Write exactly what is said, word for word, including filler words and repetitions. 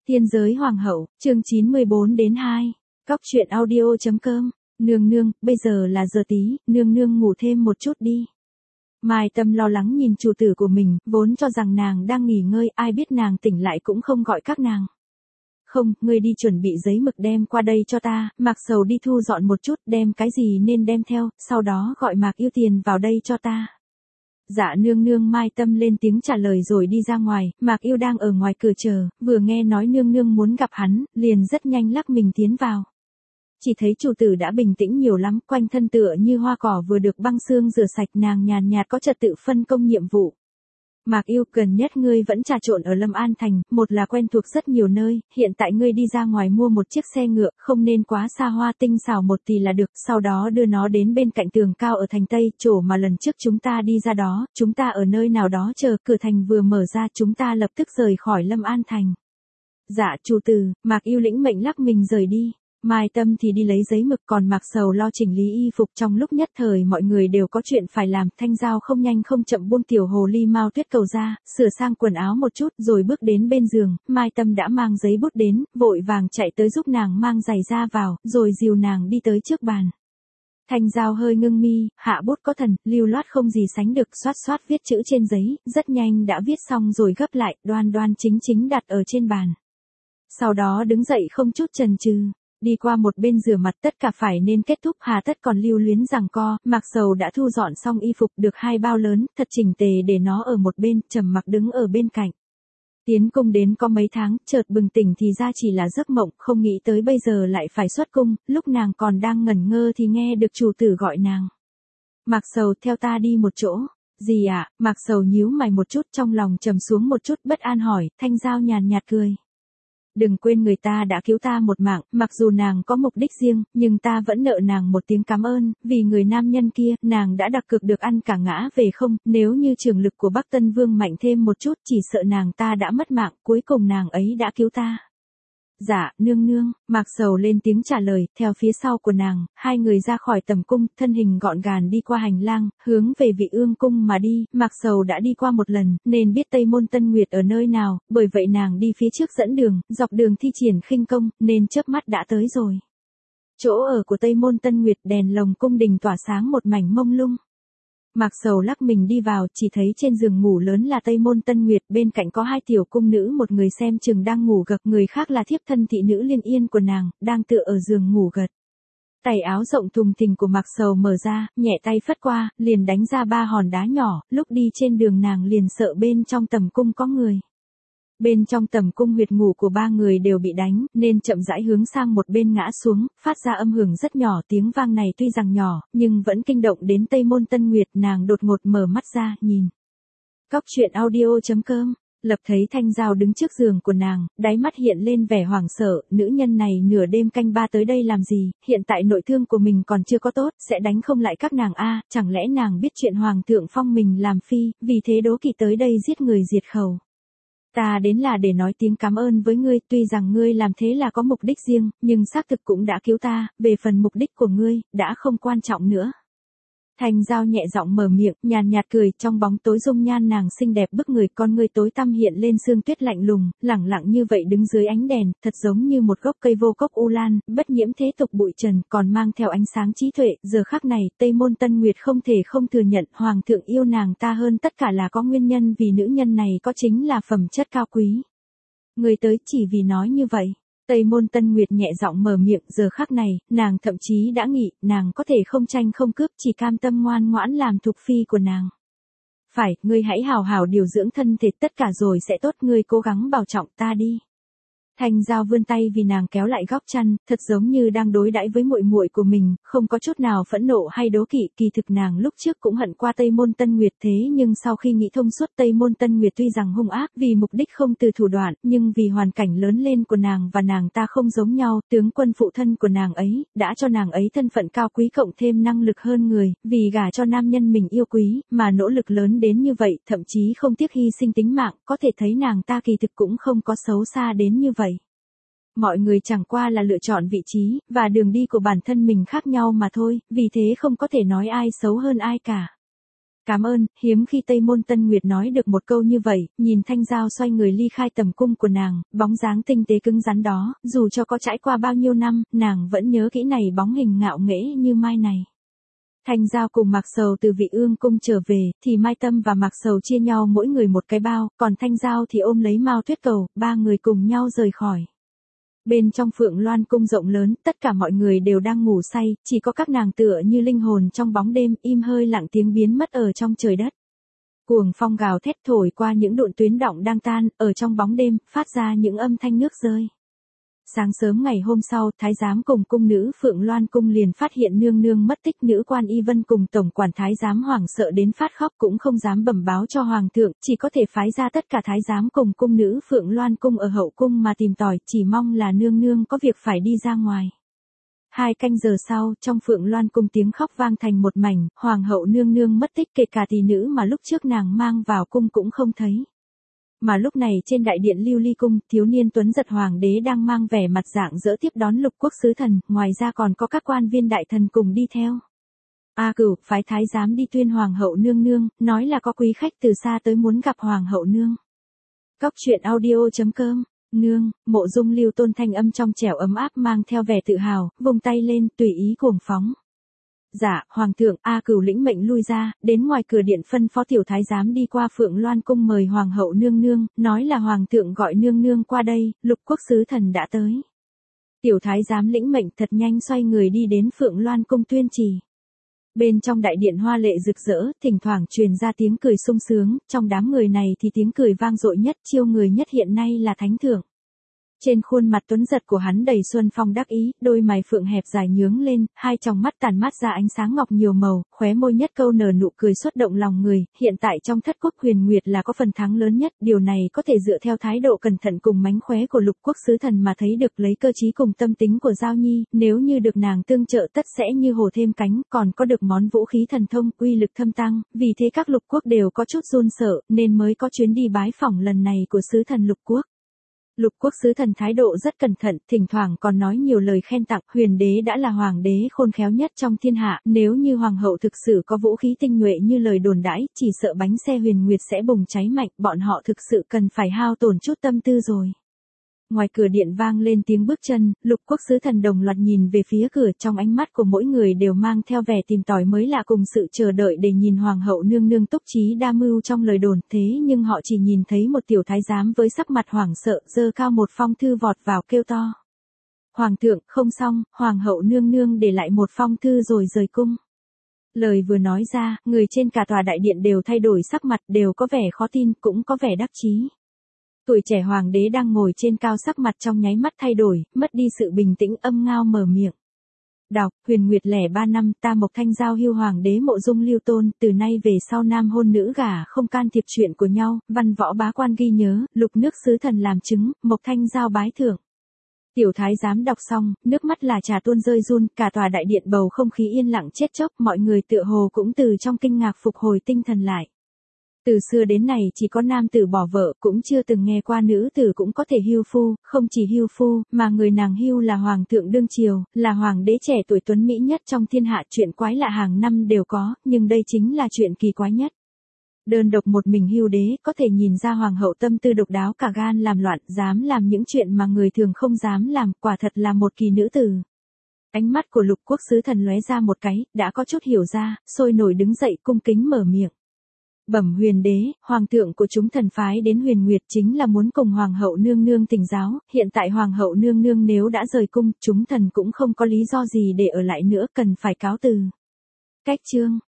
Tiên giới hoàng hậu, chương chín mươi bốn đến hai. Cóc truyện audio.com. Nương nương, bây giờ là giờ tí, nương nương ngủ thêm một chút đi. Mai Tâm lo lắng nhìn chủ tử của mình, vốn cho rằng nàng đang nghỉ ngơi, ai biết nàng tỉnh lại cũng không gọi các nàng. Không, ngươi đi chuẩn bị giấy mực đem qua đây cho ta, Mạc Sầu đi thu dọn một chút, đem cái gì nên đem theo, sau đó gọi Mạc Yêu Tiền vào đây cho ta. Dạ nương nương. Mai Tâm lên tiếng trả lời rồi đi ra ngoài, Mạc Yêu đang ở ngoài cửa chờ, vừa nghe nói nương nương muốn gặp hắn, liền rất nhanh lắc mình tiến vào. Chỉ thấy chủ tử đã bình tĩnh nhiều lắm, quanh thân tựa như hoa cỏ vừa được băng xương rửa sạch, nàng nhàn nhạt có trật tự phân công nhiệm vụ. Mạc Yêu, gần nhất ngươi vẫn trà trộn ở Lâm An Thành, một là quen thuộc rất nhiều nơi, hiện tại ngươi đi ra ngoài mua một chiếc xe ngựa, không nên quá xa hoa, tinh xảo một tí là được, sau đó đưa nó đến bên cạnh tường cao ở thành Tây, chỗ mà lần trước chúng ta đi ra đó, chúng ta ở nơi nào đó chờ, cửa thành vừa mở ra chúng ta lập tức rời khỏi Lâm An Thành. Dạ chủ tử. Mạc Yêu lĩnh mệnh lắc mình rời đi. Mai Tâm thì đi lấy giấy mực, còn Mạc Sầu lo chỉnh lý y phục. Trong lúc nhất thời mọi người đều có chuyện phải làm, Thanh Giao không nhanh không chậm buông tiểu hồ ly Mao Tuyết Cầu ra, sửa sang quần áo một chút, rồi bước đến bên giường. Mai Tâm đã mang giấy bút đến, vội vàng chạy tới giúp nàng mang giày ra vào, rồi dìu nàng đi tới trước bàn. Thanh Giao hơi ngưng mi, hạ bút có thần, lưu loát không gì sánh được, xoát xoát viết chữ trên giấy, rất nhanh đã viết xong rồi gấp lại, đoan đoan chính chính đặt ở trên bàn. Sau đó đứng dậy không chút chần chừ, đi qua một bên rửa mặt, tất cả phải nên kết thúc, hà tất còn lưu luyến giằng co. Mạc Sầu đã thu dọn xong y phục, được hai bao lớn, thật chỉnh tề để nó ở một bên, trầm mặc đứng ở bên cạnh. Tiến cung đến có mấy tháng, chợt bừng tỉnh thì ra chỉ là giấc mộng, không nghĩ tới bây giờ lại phải xuất cung, lúc nàng còn đang ngẩn ngơ thì nghe được chủ tử gọi nàng. Mạc Sầu, theo ta đi một chỗ. Gì ạ? À? Mạc Sầu nhíu mày một chút, trong lòng trầm xuống một chút, bất an hỏi. Thanh Giao nhàn nhạt cười. Đừng quên người ta đã cứu ta một mạng, mặc dù nàng có mục đích riêng, nhưng ta vẫn nợ nàng một tiếng cảm ơn, vì người nam nhân kia, nàng đã đặt cược được ăn cả ngã về không, nếu như trường lực của Bắc Tân Vương mạnh thêm một chút, chỉ sợ nàng ta đã mất mạng, cuối cùng nàng ấy đã cứu ta. Dạ, nương nương. Mạc Sầu lên tiếng trả lời, theo phía sau của nàng, hai người ra khỏi tầm cung, thân hình gọn gàng đi qua hành lang, hướng về Vị Ương cung mà đi. Mạc Sầu đã đi qua một lần, nên biết Tây Môn Tân Nguyệt ở nơi nào, bởi vậy nàng đi phía trước dẫn đường, dọc đường thi triển khinh công, nên chớp mắt đã tới rồi. Chỗ ở của Tây Môn Tân Nguyệt, đèn lồng cung đình tỏa sáng một mảnh mông lung. Mạc Sầu lắc mình đi vào, chỉ thấy trên giường ngủ lớn là Tây Môn Tân Nguyệt, bên cạnh có hai tiểu cung nữ, một người xem chừng đang ngủ gật, người khác là thiếp thân thị nữ Liên Yên của nàng, đang tựa ở giường ngủ gật. Tay áo rộng thùng thình của Mạc Sầu mở ra, nhẹ tay phất qua, liền đánh ra ba hòn đá nhỏ, lúc đi trên đường nàng liền sợ bên trong tầm cung có người. Bên trong tầm cung huyệt ngủ của ba người đều bị đánh, nên chậm rãi hướng sang một bên ngã xuống, phát ra âm hưởng rất nhỏ, tiếng vang này tuy rằng nhỏ, nhưng vẫn kinh động đến Tây Môn Tân Nguyệt, nàng đột ngột mở mắt ra, nhìn. Cóc truyện audio.com. Lập thấy Thanh Giao đứng trước giường của nàng, đáy mắt hiện lên vẻ hoảng sợ, nữ nhân này nửa đêm canh ba tới đây làm gì, hiện tại nội thương của mình còn chưa có tốt, sẽ đánh không lại các nàng a à, chẳng lẽ nàng biết chuyện Hoàng thượng phong mình làm phi, vì thế đố kỵ tới đây giết người diệt khẩu. Ta đến là để nói tiếng cảm ơn với ngươi, tuy rằng ngươi làm thế là có mục đích riêng, nhưng xác thực cũng đã cứu ta, về phần mục đích của ngươi, đã không quan trọng nữa. Thanh Giao nhẹ giọng mở miệng, nhàn nhạt cười, trong bóng tối dung nhan nàng xinh đẹp bức người, con ngươi tối tăm hiện lên sương tuyết lạnh lùng, lẳng lặng như vậy đứng dưới ánh đèn, thật giống như một gốc cây vô cốc u lan, bất nhiễm thế tục bụi trần, còn mang theo ánh sáng trí tuệ. Giờ khắc này, Tây Môn Tân Nguyệt không thể không thừa nhận, Hoàng thượng yêu nàng ta hơn tất cả là có nguyên nhân, vì nữ nhân này có chính là phẩm chất cao quý. Người tới chỉ vì nói như vậy. Tây Môn Tân Nguyệt nhẹ giọng mở miệng, giờ khắc này, nàng thậm chí đã nghĩ, nàng có thể không tranh không cướp, chỉ cam tâm ngoan ngoãn làm thục phi của nàng. Phải, ngươi hãy hào hào điều dưỡng thân thể, tất cả rồi sẽ tốt, ngươi cố gắng bảo trọng ta đi. Thanh Giao vươn tay vì nàng kéo lại góc chăn, thật giống như đang đối đãi với muội muội của mình, không có chút nào phẫn nộ hay đố kỵ, kỳ thực nàng lúc trước cũng hận qua Tây Môn Tân Nguyệt, thế nhưng sau khi nghĩ thông suốt, Tây Môn Tân Nguyệt tuy rằng hung ác vì mục đích không từ thủ đoạn, nhưng vì hoàn cảnh lớn lên của nàng và nàng ta không giống nhau, tướng quân phụ thân của nàng ấy, đã cho nàng ấy thân phận cao quý cộng thêm năng lực hơn người, vì gả cho nam nhân mình yêu quý, mà nỗ lực lớn đến như vậy, thậm chí không tiếc hy sinh tính mạng, có thể thấy nàng ta kỳ thực cũng không có xấu xa đến như vậy. Mọi người chẳng qua là lựa chọn vị trí, và đường đi của bản thân mình khác nhau mà thôi, vì thế không có thể nói ai xấu hơn ai cả. Cảm ơn, hiếm khi Tây Môn Tân Nguyệt nói được một câu như vậy, nhìn Thanh Giao xoay người ly khai tầm cung của nàng, bóng dáng tinh tế cứng rắn đó, dù cho có trải qua bao nhiêu năm, nàng vẫn nhớ kỹ này bóng hình ngạo nghễ như mai này. Thanh Giao cùng Mạc Sầu từ Vị Ương cung trở về, thì Mai Tâm và Mạc Sầu chia nhau mỗi người một cái bao, còn Thanh Giao thì ôm lấy Mao Tuyết Cầu, ba người cùng nhau rời khỏi. Bên trong Phượng Loan cung rộng lớn, tất cả mọi người đều đang ngủ say, chỉ có các nàng tựa như linh hồn trong bóng đêm, im hơi lặng tiếng biến mất ở trong trời đất. Cuồng phong gào thét thổi qua những đụn tuyến động đang tan, ở trong bóng đêm, phát ra những âm thanh nước rơi. Sáng sớm ngày hôm sau, thái giám cùng cung nữ Phượng Loan cung liền phát hiện nương nương mất tích. Nữ quan Y Vân cùng tổng quản thái giám hoảng sợ đến phát khóc, cũng không dám bẩm báo cho hoàng thượng, chỉ có thể phái ra tất cả thái giám cùng cung nữ Phượng Loan cung ở hậu cung mà tìm tòi, chỉ mong là nương nương có việc phải đi ra ngoài. Hai canh giờ sau, trong Phượng Loan cung tiếng khóc vang thành một mảnh, hoàng hậu nương nương mất tích, kể cả tỷ nữ mà lúc trước nàng mang vào cung cũng không thấy. Mà lúc này trên đại điện Lưu Ly cung, thiếu niên tuấn giật hoàng đế đang mang vẻ mặt rạng rỡ tiếp đón lục quốc sứ thần, ngoài ra còn có các quan viên đại thần cùng đi theo. A Cửu, phái thái giám đi tuyên hoàng hậu nương nương, nói là có quý khách từ xa tới muốn gặp hoàng hậu nương. Cóc truyện audio chấm com. Nương, Mộ Dung Lưu Tôn thanh âm trong trẻo ấm áp mang theo vẻ tự hào, vung tay lên, tùy ý cuồng phóng. Dạ, hoàng thượng. A Cửu lĩnh mệnh lui ra, đến ngoài cửa điện phân phó tiểu thái giám đi qua Phượng Loan cung mời hoàng hậu nương nương, nói là hoàng thượng gọi nương nương qua đây, lục quốc sứ thần đã tới. Tiểu thái giám lĩnh mệnh thật nhanh xoay người đi đến Phượng Loan cung tuyên trì. Bên trong đại điện hoa lệ rực rỡ, thỉnh thoảng truyền ra tiếng cười sung sướng, trong đám người này thì tiếng cười vang dội nhất, chiêu người nhất hiện nay là thánh thượng. Trên khuôn mặt tuấn giật của hắn đầy xuân phong đắc ý, đôi mày phượng hẹp dài nhướng lên, hai tròng mắt tàn mát ra ánh sáng ngọc nhiều màu, khóe môi nhất câu nở nụ cười xuất động lòng người. Hiện tại trong thất quốc Huyền Nguyệt là có phần thắng lớn nhất, điều này có thể dựa theo thái độ cẩn thận cùng mánh khóe của lục quốc sứ thần mà thấy được, lấy cơ trí cùng tâm tính của Giao Nhi, nếu như được nàng tương trợ tất sẽ như hổ thêm cánh, còn có được món vũ khí thần thông, uy lực thâm tăng, vì thế các lục quốc đều có chút run sợ, nên mới có chuyến đi bái phỏng lần này của sứ thần lục quốc. Lục quốc sứ thần thái độ rất cẩn thận, thỉnh thoảng còn nói nhiều lời khen tặng. Huyền đế đã là hoàng đế khôn khéo nhất trong thiên hạ, nếu như hoàng hậu thực sự có vũ khí tinh nhuệ như lời đồn đãi, chỉ sợ bánh xe Huyền Nguyệt sẽ bùng cháy mạnh, bọn họ thực sự cần phải hao tổn chút tâm tư rồi. Ngoài cửa điện vang lên tiếng bước chân, lục quốc sứ thần đồng loạt nhìn về phía cửa, trong ánh mắt của mỗi người đều mang theo vẻ tìm tòi mới lạ cùng sự chờ đợi để nhìn hoàng hậu nương nương túc trí đa mưu trong lời đồn, thế nhưng họ chỉ nhìn thấy một tiểu thái giám với sắc mặt hoảng sợ, giơ cao một phong thư vọt vào kêu to. Hoàng thượng, không xong, hoàng hậu nương nương để lại một phong thư rồi rời cung. Lời vừa nói ra, người trên cả tòa đại điện đều thay đổi sắc mặt, đều có vẻ khó tin, cũng có vẻ đắc chí. Tuổi trẻ hoàng đế đang ngồi trên cao sắc mặt trong nháy mắt thay đổi, mất đi sự bình tĩnh, âm ngao mở miệng. Đọc, Huyền Nguyệt lẻ ba năm, ta Mộc Thanh Giao hưu hoàng đế Mộ Dung Lưu Tôn, từ nay về sau nam hôn nữ gả không can thiệp chuyện của nhau, văn võ bá quan ghi nhớ, lục nước sứ thần làm chứng, Mộc Thanh Giao bái thưởng. Tiểu thái giám đọc xong, nước mắt là trà tuôn rơi run, cả tòa đại điện bầu không khí yên lặng chết chóc, mọi người tựa hồ cũng từ trong kinh ngạc phục hồi tinh thần lại. Từ xưa đến nay chỉ có nam tử bỏ vợ, cũng chưa từng nghe qua nữ tử cũng có thể hưu phu, không chỉ hưu phu, mà người nàng hưu là hoàng thượng đương triều, là hoàng đế trẻ tuổi tuấn mỹ nhất trong thiên hạ. Chuyện quái lạ hàng năm đều có, nhưng đây chính là chuyện kỳ quái nhất. Đơn độc một mình hưu đế, có thể nhìn ra hoàng hậu tâm tư độc đáo, cả gan làm loạn, dám làm những chuyện mà người thường không dám làm, quả thật là một kỳ nữ tử. Ánh mắt của lục quốc sứ thần lóe ra một cái, đã có chút hiểu ra, sôi nổi đứng dậy cung kính mở miệng. Bẩm huyền đế, hoàng thượng của chúng thần phái đến Huyền Nguyệt chính là muốn cùng hoàng hậu nương nương thỉnh giáo, hiện tại hoàng hậu nương nương nếu đã rời cung, chúng thần cũng không có lý do gì để ở lại nữa, cần phải cáo từ. Cách chương